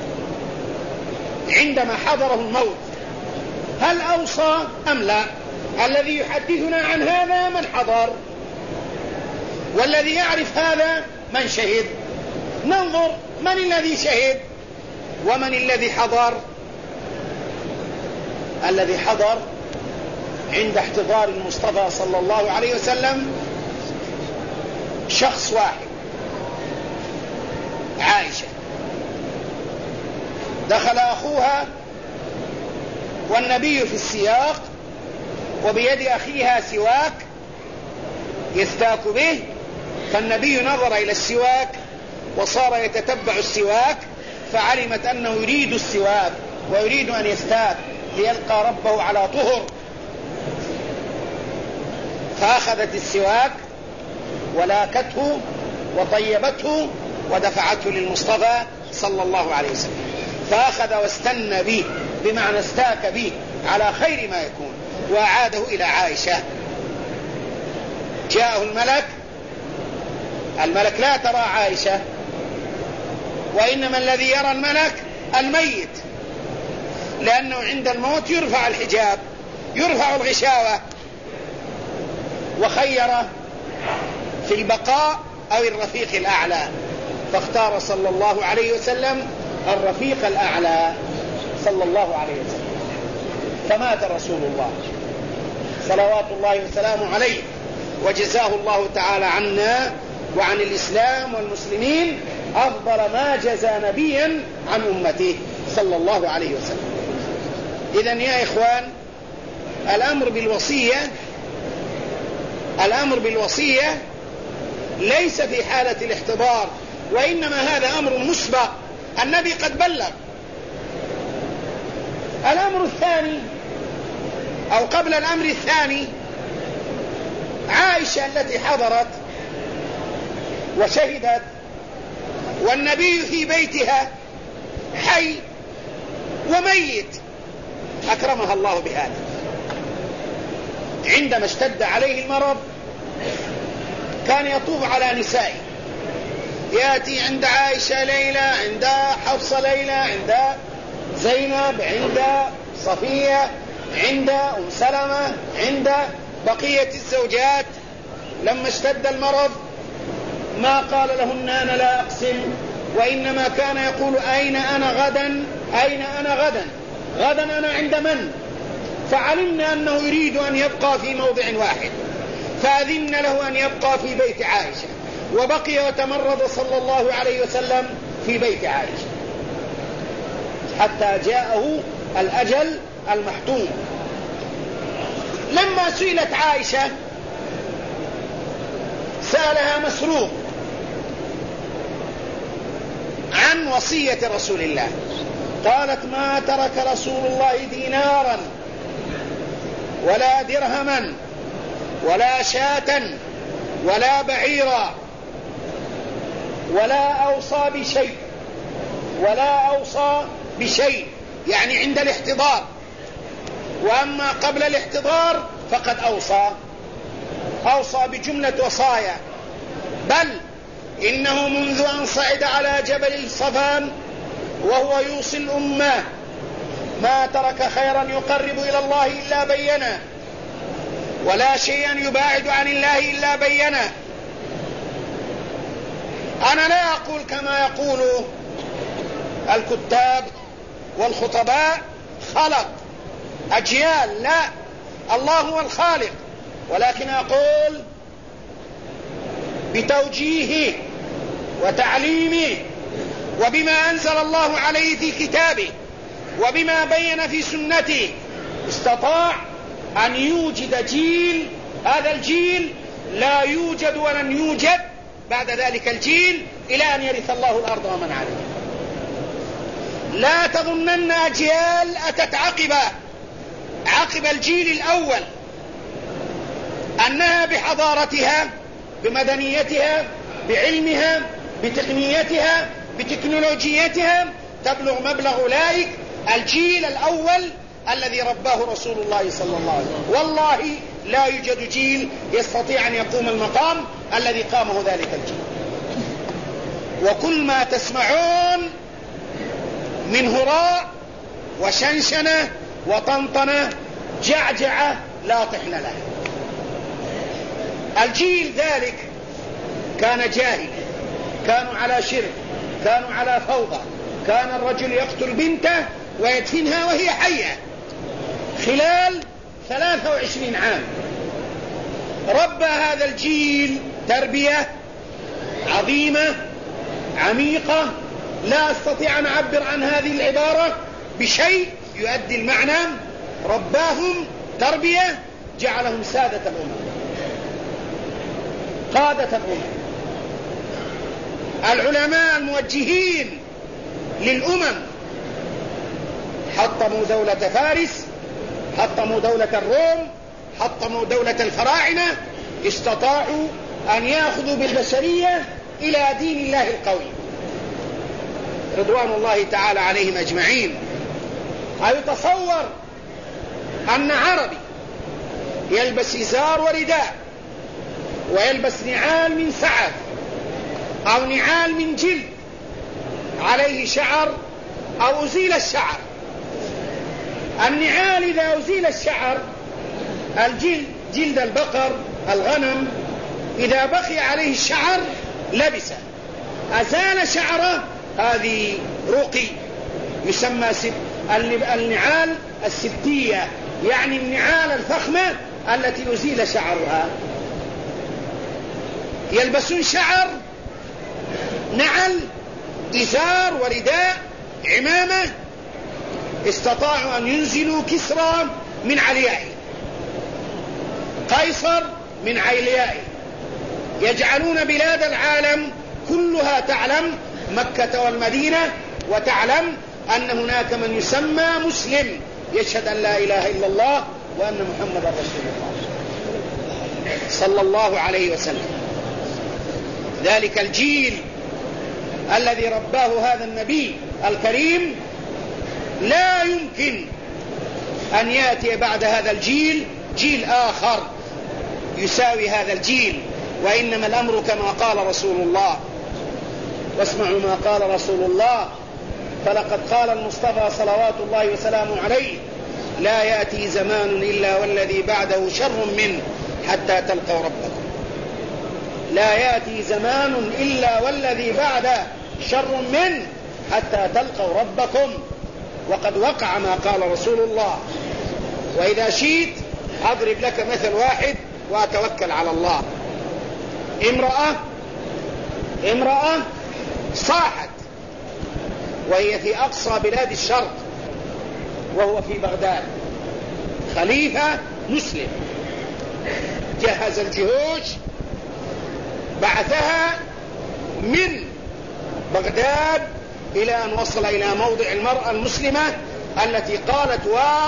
عندما حضره الموت هل أوصى أم لا؟ الذي يحدثنا عن هذا من حضر، والذي يعرف هذا من شهد. ننظر من الذي شهد ومن الذي حضر. الذي حضر عند احتضار المصطفى صلى الله عليه وسلم شخص واحد، عائشة. دخل أخوها والنبي في السياق، وبيد أخيها سواك يستاك به، فالنبي نظر إلى السواك وصار يتتبع السواك، فعلمت أنه يريد السواك ويريد أن يستاك ليلقى ربه على طهر، فأخذت السواك ولاكته وطيبته ودفعته للمصطفى صلى الله عليه وسلم، فأخذ واستنى به، بمعنى استاك به على خير ما يكون، وأعاده إلى عائشة. جاءه الملك لا ترى عائشة، وإنما الذي يرى الملك الميت، لأنه عند الموت يرفع الحجاب، يرفع الغشاوة، وخير في البقاء أو الرفيق الأعلى، فاختار صلى الله عليه وسلم الرفيق الأعلى صلى الله عليه وسلم. فمات رسول الله صلوات الله وسلامه عليه، وجزاه الله تعالى عنا وعن الإسلام والمسلمين أفضل ما جزى نبيا عن أمته صلى الله عليه وسلم. إذن يا إخوان، الأمر بالوصية ليس في حالة الاحتضار، وإنما هذا أمر مسبق، النبي قد بلغ. الأمر الثاني أو قبل الأمر الثاني، عائشة التي حضرت وشهدت والنبي في بيتها حي وميت، أكرمها الله بهذا. عندما اشتد عليه المرض كان يطوف على نسائه، يأتي عند عائشة ليلة، عند حفصة ليلة، عند زينب، عند صفية، عند أم سلمة، عند بقية الزوجات. لما اشتد المرض ما قال لهن أنا لا أقسم، وإنما كان يقول أين أنا غدا، أين أنا غدا، غدا أنا عند من؟ فعلمنا أنه يريد أن يبقى في موضع واحد، فأذن له أن يبقى في بيت عائشة، وبقي وتمرد صلى الله عليه وسلم في بيت عائشة حتى جاءه الأجل المحتوم. لما سئلت عائشة سألها مسروق عن وصية رسول الله، قالت: ما ترك رسول الله دينارا ولا درهما ولا شاة ولا بعيرا ولا أوصى بشيء، يعني عند الاحتضار، وأما قبل الاحتضار فقد أوصى بجملة وصايا، بل إنه منذ أن صعد على جبل الصفان وهو يوصي الأمة ما ترك خيرا يقرب إلى الله إلا بينه، ولا شيئا يباعد عن الله إلا بينه. أنا لا أقول كما يقول الكتاب والخطباء خلق أجيال، لا، الله هو الخالق، ولكن أقول بتوجيهه وتعليمه وبما أنزل الله عليه في كتابه وبما بين في سنته استطاع أن يوجد جيل، هذا الجيل لا يوجد ولن يوجد بعد ذلك الجيل إلى أن يرث الله الأرض ومن عليها. لا تظنن أجيال أتت عقب الجيل الأول أنها بحضارتها بمدنيتها بعلمها بتقنيتها بتكنولوجيتها تبلغ مبلغ أولئك الجيل الأول الذي رباه رسول الله صلى الله عليه وسلم. والله لا يوجد جيل يستطيع أن يقوم المقام الذي قامه ذلك الجيل. وكل ما تسمعون من هراء وشنشنة وطنطنة جعجعة لا طحن له. الجيل ذلك كان جاهل، كانوا على شرك، كانوا على فوضى، كان الرجل يقتل بنته ويدفنها وهي حية خلال 23 عام. ربى هذا الجيل تربية عظيمة عميقة، لا أستطيع أن أعبر عن هذه العبارة بشيء يؤدي المعنى. رباهم تربية جعلهم سادة الأمم، قادة الأمم، العلماء الموجهين للأمم. حطموا دولة فارس، حطموا دولة الروم، حطموا دولة الفراعنة، استطاعوا أن يأخذوا بالبشرية إلى دين الله القوي رضوان الله تعالى عليهم أجمعين. أيتصور أن عربي يلبس إزار ورداء ويلبس نعال من سعف أو نعال من جلد عليه شعر أو أزيل الشعر؟ النعال إذا أزيل الشعر، الجلد جلد البقر الغنم إذا بقي عليه الشعر لبسه، أزال شعره هذه رقي، يسمى النعال السبتية، يعني النعال الفخمة التي يزيل شعرها. يلبسون شعر، نعل، إزار ورداء، عمامة. استطاعوا أن ينزلوا كسرى من عليائه، قيصر من عليائه، يجعلون بلاد العالم كلها تعلم مكة والمدينة، وتعلم أن هناك من يسمى مسلم يشهد أن لا إله إلا الله وأن محمد رسول الله صلى الله عليه وسلم. ذلك الجيل الذي رباه هذا النبي الكريم لا يمكن أن يأتي بعد هذا الجيل جيل آخر يساوي هذا الجيل، وإنما الأمر كما قال رسول الله. واسمعوا ما قال رسول الله: فلقد قال المصطفى صلوات الله وسلامه عليه: لا يأتي زمان إلا والذي بعده شر منه حتى تلقوا ربكم. لا يأتي زمان إلا والذي بعده شر منه حتى تلقوا ربكم. وقد وقع ما قال رسول الله وإذا شئت أضرب لك مثل واحد وأتوكل على الله. امرأة صاحت وهي في أقصى بلاد الشرق وهو في بغداد، خليفة مسلم جهز الجيوش بعثها من بغداد إلى أن وصل إلى موضع المرأة المسلمة التي قالت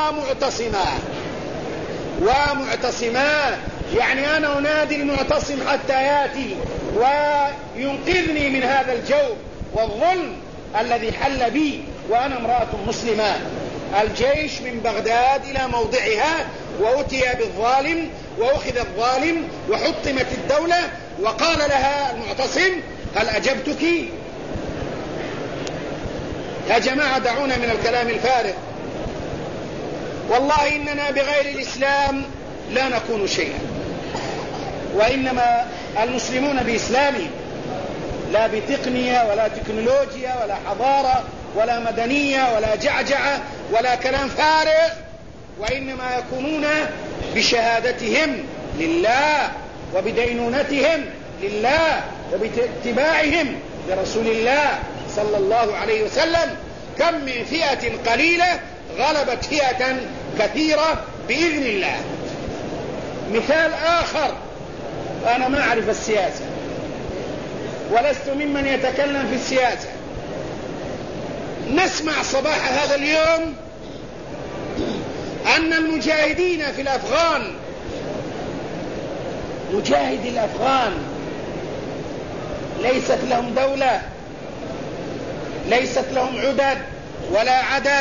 ومعتصما، يعني أنا أنادي المعتصم حتى يأتي وينقذني من هذا الجو والظلم الذي حل بي وأنا امرأة مسلمة. الجيش من بغداد إلى موضعها وأتي بالظالم وأخذ الظالم وحطمت الدولة، وقال لها المعتصم: هل أجبتك؟ يا جماعة دعونا من الكلام الفارغ، والله إننا بغير الإسلام لا نكون شيئا، وإنما المسلمون بإسلامهم، لا بتقنية ولا تكنولوجيا ولا حضارة ولا مدنية ولا جعجعة ولا كلام فارغ، وإنما يكونون بشهادتهم لله وبدينونتهم لله وباتباعهم لرسول الله صلى الله عليه وسلم. كم من فئة قليلة غلبت فئة كثيرة بإذن الله. مثال آخر، أنا ما أعرف السياسة ولست ممن يتكلم في السياسة، نسمع صباح هذا اليوم أن المجاهدين في الأفغان، مجاهدي الأفغان ليست لهم دولة، ليست لهم عدد ولا عدد،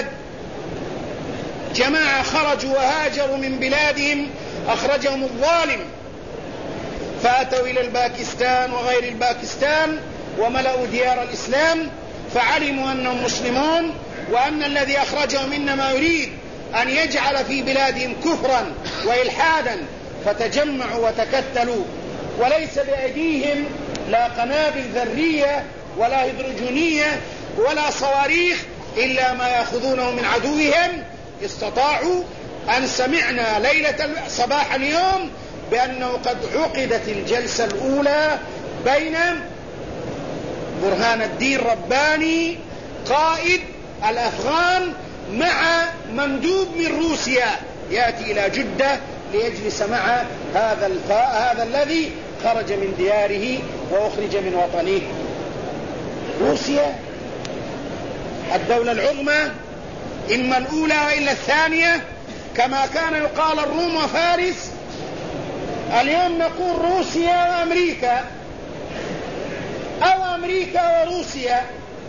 جماعة خرجوا وهاجروا من بلادهم، أخرجهم الظالم فأتوا إلى الباكستان وغير الباكستان وملأوا ديار الإسلام، فعلموا أنهم مسلمون وأن الذي أخرجهم إنما يريد أن يجعل في بلادهم كفرا وإلحادا، فتجمعوا وتكتلوا، وليس بأيديهم لا قنابل ذرية ولا هيدروجينية ولا صواريخ إلا ما يأخذونه من عدوهم. استطاعوا أن سمعنا صباح اليوم بأنه قد عقدت الجلسة الأولى بين برهان الدين رباني قائد الأفغان مع مندوب من روسيا يأتي إلى جدة ليجلس مع هذا الذي خرج من دياره وأخرج من وطنه. روسيا الدولة العظمى، إما الأولى وإلا الثانية، كما كان يقال الروم وفارس، اليوم نقول روسيا وأمريكا أو أمريكا وروسيا.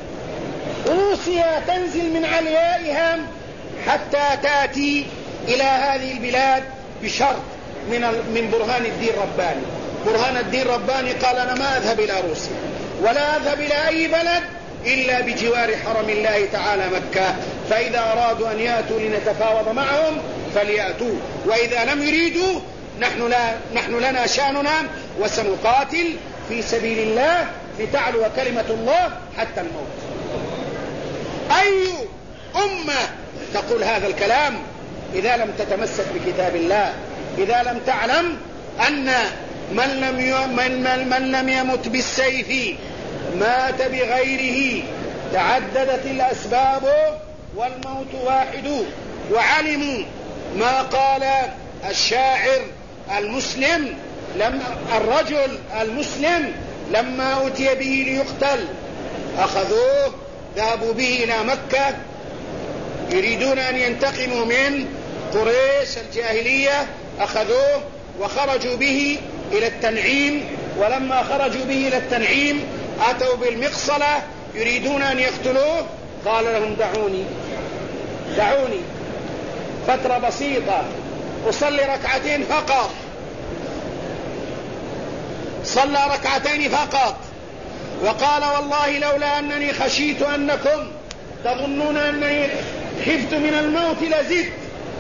روسيا تنزل من عليائها حتى تأتي إلى هذه البلاد بشرط من برهان الدين رباني. برهان الدين رباني قال: أنا ما أذهب إلى روسيا ولا أذهب إلى أي بلد إلا بجوار حرم الله تعالى مكة، فإذا أرادوا أن يأتوا لنتفاوض معهم فليأتوا، وإذا لم يريدوا نحن لنا شأننا وسنقاتل في سبيل الله لتعلو كلمة الله حتى الموت. أي أمة تقول هذا الكلام إذا لم تتمسك بكتاب الله، إذا لم تعلم أن من لم يمت بالسيف مات بغيره، تعددت الأسباب والموت واحد. وعلموا ما قال الشاعر المسلم، الرجل المسلم لما أتي به ليقتل أخذوه ذهبوا به إلى مكة يريدون أن ينتقموا من قريش الجاهلية، أخذوه وخرجوا به إلى التنعيم، ولما خرجوا به إلى التنعيم أتوا بالمقصلة يريدون أن يقتلوه، قال لهم: دعوني فترة بسيطة أصلي ركعتين فقط. صلى ركعتين فقط وقال: والله لولا أنني خشيت أنكم تظنون أنني خفت من الموت لزدت.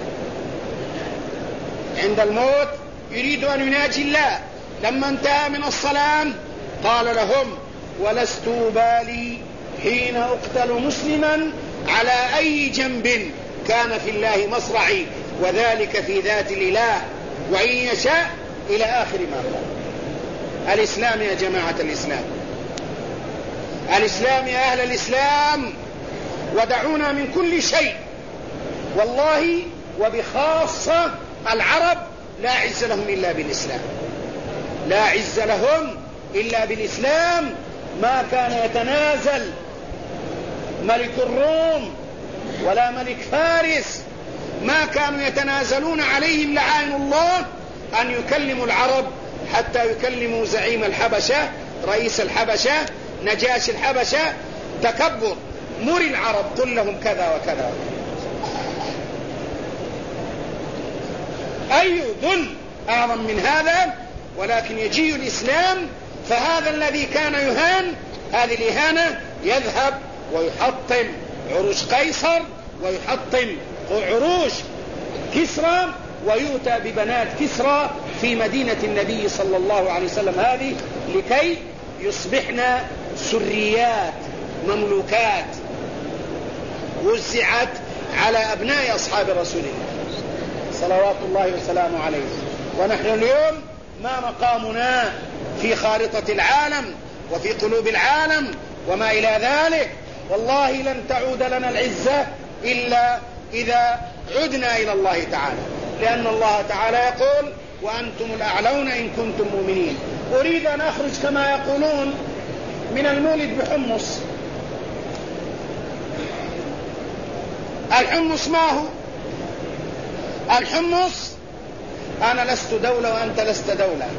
عند الموت يريد أن يناجي الله. لما انتهى من الصلاة قال لهم: ولست أبالي حين أقتل مسلما على أي جنب كان في الله مصرعي، وذلك في ذات الإله وإن يشاء إلى آخر ما قال. الإسلام يا جماعة الإسلام، الإسلام يا أهل الإسلام، ودعونا من كل شيء. والله وبخاصة العرب لا عز لهم إلا بالإسلام، لا عز لهم إلا بالإسلام. ما كان يتنازل ملك الروم ولا ملك فارس، ما كانوا يتنازلون عليهم لعائن الله أن يكلموا العرب حتى يكلموا زعيم الحبشة، رئيس الحبشة، نجاشي الحبشة. تكبر، مر العرب قل لهم كذا وكذا. أي ذل أعظم من هذا؟ ولكن يجي الإسلام فهذا الذي كان يهان، هذه الإهانة يذهب ويحطم عروش قيصر ويحطم عروش كسرى، ويؤتى ببنات كسرى في مدينة النبي صلى الله عليه وسلم هذه لكي يصبحن سريات مملوكات وزعت على أبناء أصحاب رسول الله صلوات الله وسلامه عليه. ونحن اليوم ما مقامنا في خارطة العالم وفي قلوب العالم وما إلى ذلك. والله لن تعود لنا العزة إلا إذا عدنا إلى الله تعالى، لأن الله تعالى يقول وأنتم الأعلون إن كنتم مؤمنين. أريد أن أخرج كما يقولون من المولد بحمص. الحمص ما هو؟ الحمص أنا لست دولة وأنت لست دولة،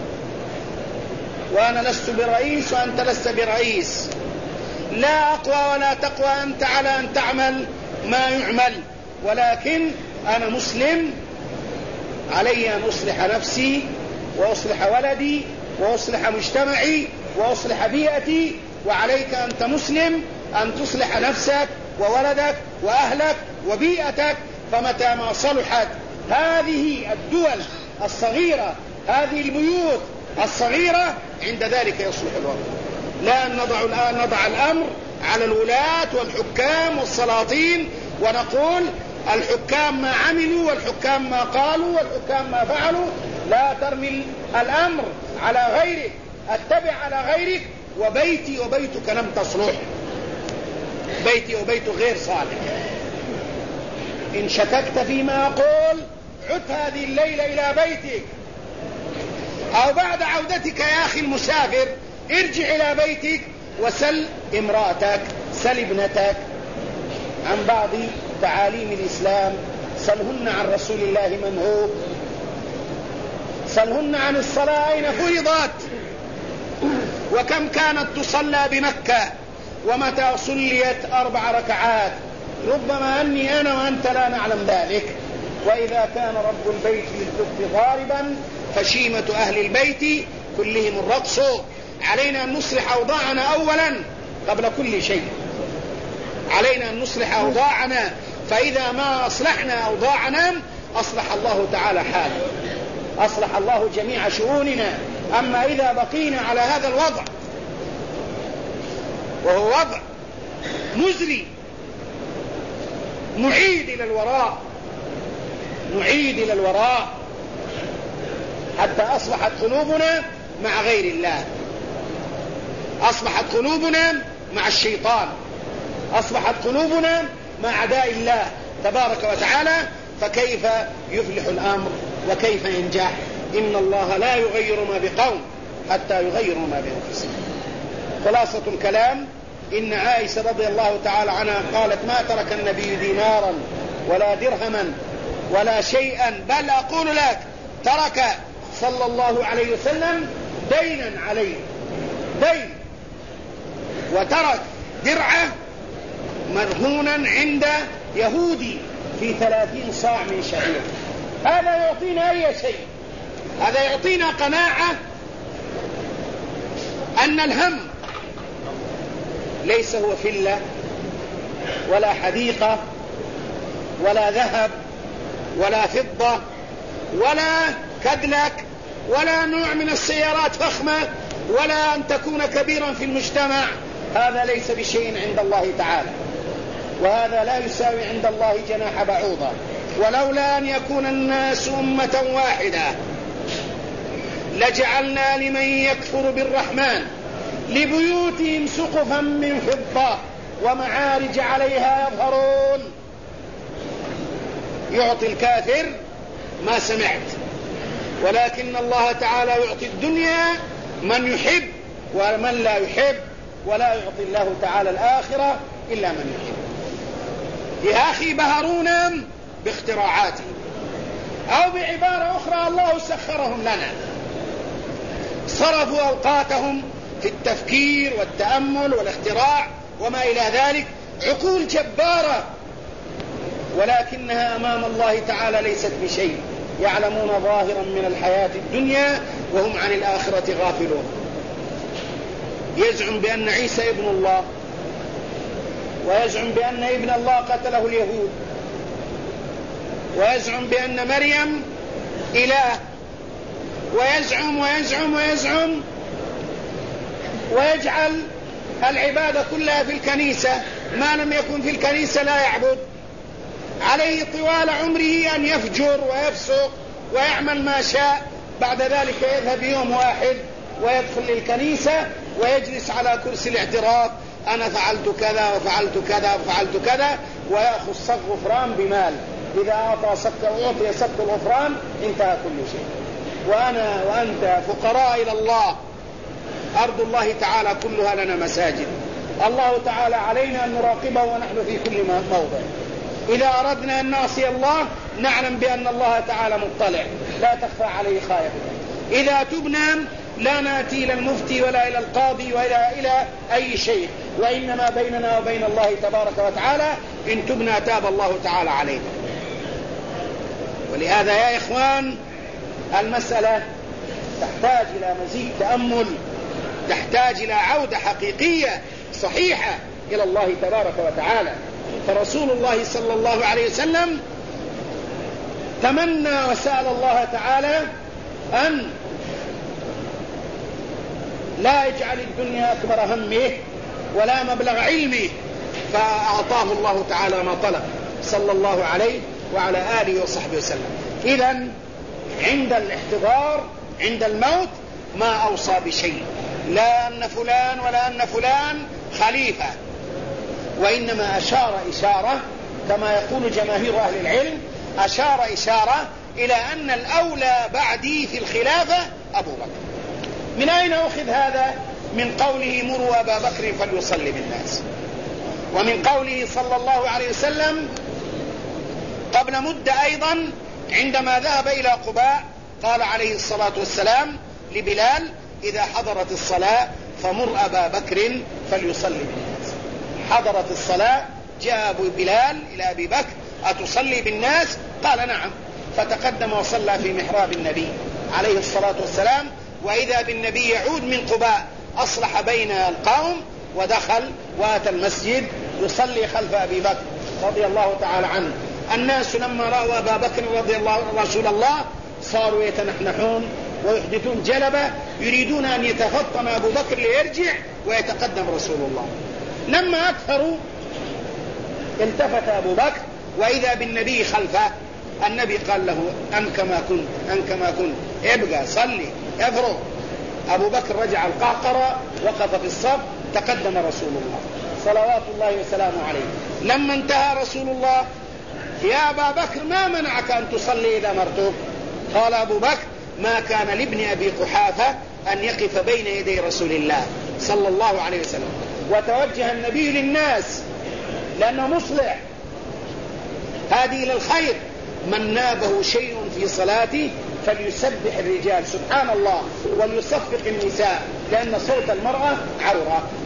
وأنا لست برئيس وأنت لست برئيس، لا أقوى ولا تقوى أنت على أن تعمل ما يعمل، ولكن أنا مسلم، علي أن أصلح نفسي وأصلح ولدي وأصلح مجتمعي وأصلح بيئتي، وعليك أنت مسلم أن تصلح نفسك وولدك وأهلك وبيئتك. فمتى ما صلحت هذه الدول الصغيرة، هذه البيوت الصغيرة، عند ذلك يصلح الوضع. لا نضع الأمر على الولاة والحكام والسلاطين ونقول الحكام ما عملوا والحكام ما قالوا والحكام ما فعلوا. لا ترمي الأمر على غيرك، اتبع على غيرك. وبيتي وبيتك لم تصلح، بيتي وبيت غير صالح. إن شككت فيما أقول عد هذه الليلة إلى بيتك، أو بعد عودتك يا أخي المسافر ارجع إلى بيتك وسل امرأتك، سل ابنتك عن بعض تعاليم الإسلام، سلهن عن رسول الله من هو، سلهن عن الصلاة أين فرضت، وكم كانت تصلى بمكة، ومتى صليت 4 ركعات. ربما أني أنا وأنت لا نعلم ذلك. وإذا كان رب البيت للكف ضاربا فشيمة أهل البيت كلهم الرقص. علينا أن نصلح أوضاعنا أولا قبل كل شيء، علينا أن نصلح أوضاعنا، فإذا ما أصلحنا أوضاعنا أصلح الله تعالى حالنا، أصلح الله جميع شؤوننا. أما إذا بقينا على هذا الوضع وهو وضع مزري نعيد إلى الوراء، نعيد إلى الوراء حتى أصبحت قلوبنا مع غير الله، أصبحت قلوبنا مع الشيطان، أصبحت قلوبنا مع أعداء الله تبارك وتعالى. فكيف يفلح الأمر وكيف ينجح؟ إن الله لا يغير ما بقوم حتى يغيروا ما بأنفسهم. خلاصة الكلام إن عائشة رضي الله تعالى عنها قالت ما ترك النبي دينارا ولا درهما ولا شيئا، بل أقول لك ترك صلى الله عليه وسلم دينا عليه، دين، وترك درعه مرهونا عند يهودي في 30 صاع من شعير. هذا يعطينا أي شيء، هذا يعطينا قناعة أن الهم ليس هو فلة ولا حديقة ولا ذهب ولا فضة ولا كدلك ولا نوع من السيارات فخمة ولا أن تكون كبيرا في المجتمع. هذا ليس بشيء عند الله تعالى، وهذا لا يساوي عند الله جناح بعوضة. ولولا أن يكون الناس أمة واحدة لجعلنا لمن يكفر بالرحمن لبيوتهم سقفا من فضة ومعارج عليها يظهرون. يعطي الكافر ما سمعت، ولكن الله تعالى يعطي الدنيا من يحب ومن لا يحب، ولا يعطي الله تعالى الآخرة إلا من يحب. يا أخي بهرونا باختراعاتهم، أو بعبارة أخرى الله سخرهم لنا، صرفوا أوقاتهم في التفكير والتأمل والاختراع وما إلى ذلك، عقول جبارة، ولكنها أمام الله تعالى ليست بشيء. يعلمون ظاهرا من الحياة الدنيا وهم عن الآخرة غافلون. يزعم بأن عيسى ابن الله، ويزعم بأن ابن الله قتله اليهود، ويزعم بأن مريم إله، ويزعم ويزعم ويزعم ويجعل العبادة كلها في الكنيسة، ما لم يكن في الكنيسة لا يعبد. عليه طوال عمره أن يفجر ويفسق ويعمل ما شاء، بعد ذلك يذهب يوم واحد ويدخل للكنيسة ويجلس على كرسي الاعتراف، أنا فعلت كذا وفعلت كذا وفعلت كذا، ويأخذ صك غفران بمال. إذا أعطي صك الغفران انتهى كل شيء. وأنا وأنت فقراء إلى الله، أرض الله تعالى كلها لنا مساجد، الله تعالى علينا أن نراقبه ونحن في كل موضع. إذا أردنا أن نعصي الله نعلم بأن الله تعالى مطلع، لا تخفى عليه خائفة. إذا تبنا لا نأتي إلى المفتي ولا إلى القاضي ولا إلى أي شيء، وإنما بيننا وبين الله تبارك وتعالى، إن تبنا تاب الله تعالى علينا. ولهذا يا إخوان المسألة تحتاج إلى مزيد تأمل، تحتاج إلى عودة حقيقية صحيحة إلى الله تبارك وتعالى. فرسول الله صلى الله عليه وسلم تمنى وسأل الله تعالى أن لا يجعل الدنيا أكبر همه ولا مبلغ علمه، فأعطاه الله تعالى ما طلب صلى الله عليه وعلى آله وصحبه وسلم. إذن عند الاحتضار عند الموت ما أوصى بشيء، لا أن فلان ولا أن فلان خليفة، وإنما أشار إشارة كما يقول جماهير أهل العلم، أشار إشارة إلى أن الأولى بعدي في الخلافة أبو بكر. من أين أخذ هذا؟ من قوله مروا أبا بكر فليصلي بالناس، ومن قوله صلى الله عليه وسلم قبل مدة أيضا عندما ذهب إلى قباء قال عليه الصلاة والسلام لبلال إذا حضرت الصلاة فمر أبا بكر فليصلي بالناس. حضرت الصلاة جاء أبو بلال إلى أبي بكر أتصلي بالناس؟ قال نعم، فتقدم وصلى في محراب النبي عليه الصلاة والسلام، وإذا بالنبي يعود من قباء أصلح بين القوم ودخل وأتى المسجد يصلي خلف أبي بكر رضي الله تعالى عنه. الناس لما رأوا أبا بكر رضي الله رسول الله صاروا يتنحنحون ويحدثون جلبة، يريدون أن يتفطن أبو بكر ليرجع ويتقدم رسول الله. لما أكثروا التفت أبو بكر وإذا بالنبي خلفه، النبي قال له أن كما كنت ابقى صلي افرغ. أبو بكر رجع القعقرة وقف في الصف، تقدم رسول الله صلوات الله وسلامه عليه. لما انتهى رسول الله يا أبا بكر ما منعك أن تصلي إذا مرتب؟ قال أبو بكر ما كان لابن أبي قحافة أن يقف بين يدي رسول الله صلى الله عليه وسلم. وتوجه النبي للناس لأنه مصلح، هذه إلى الخير. من نابه شيء في صلاته فليسبح الرجال سبحان الله وليصفق النساء، لأن صوت المرأة عورة.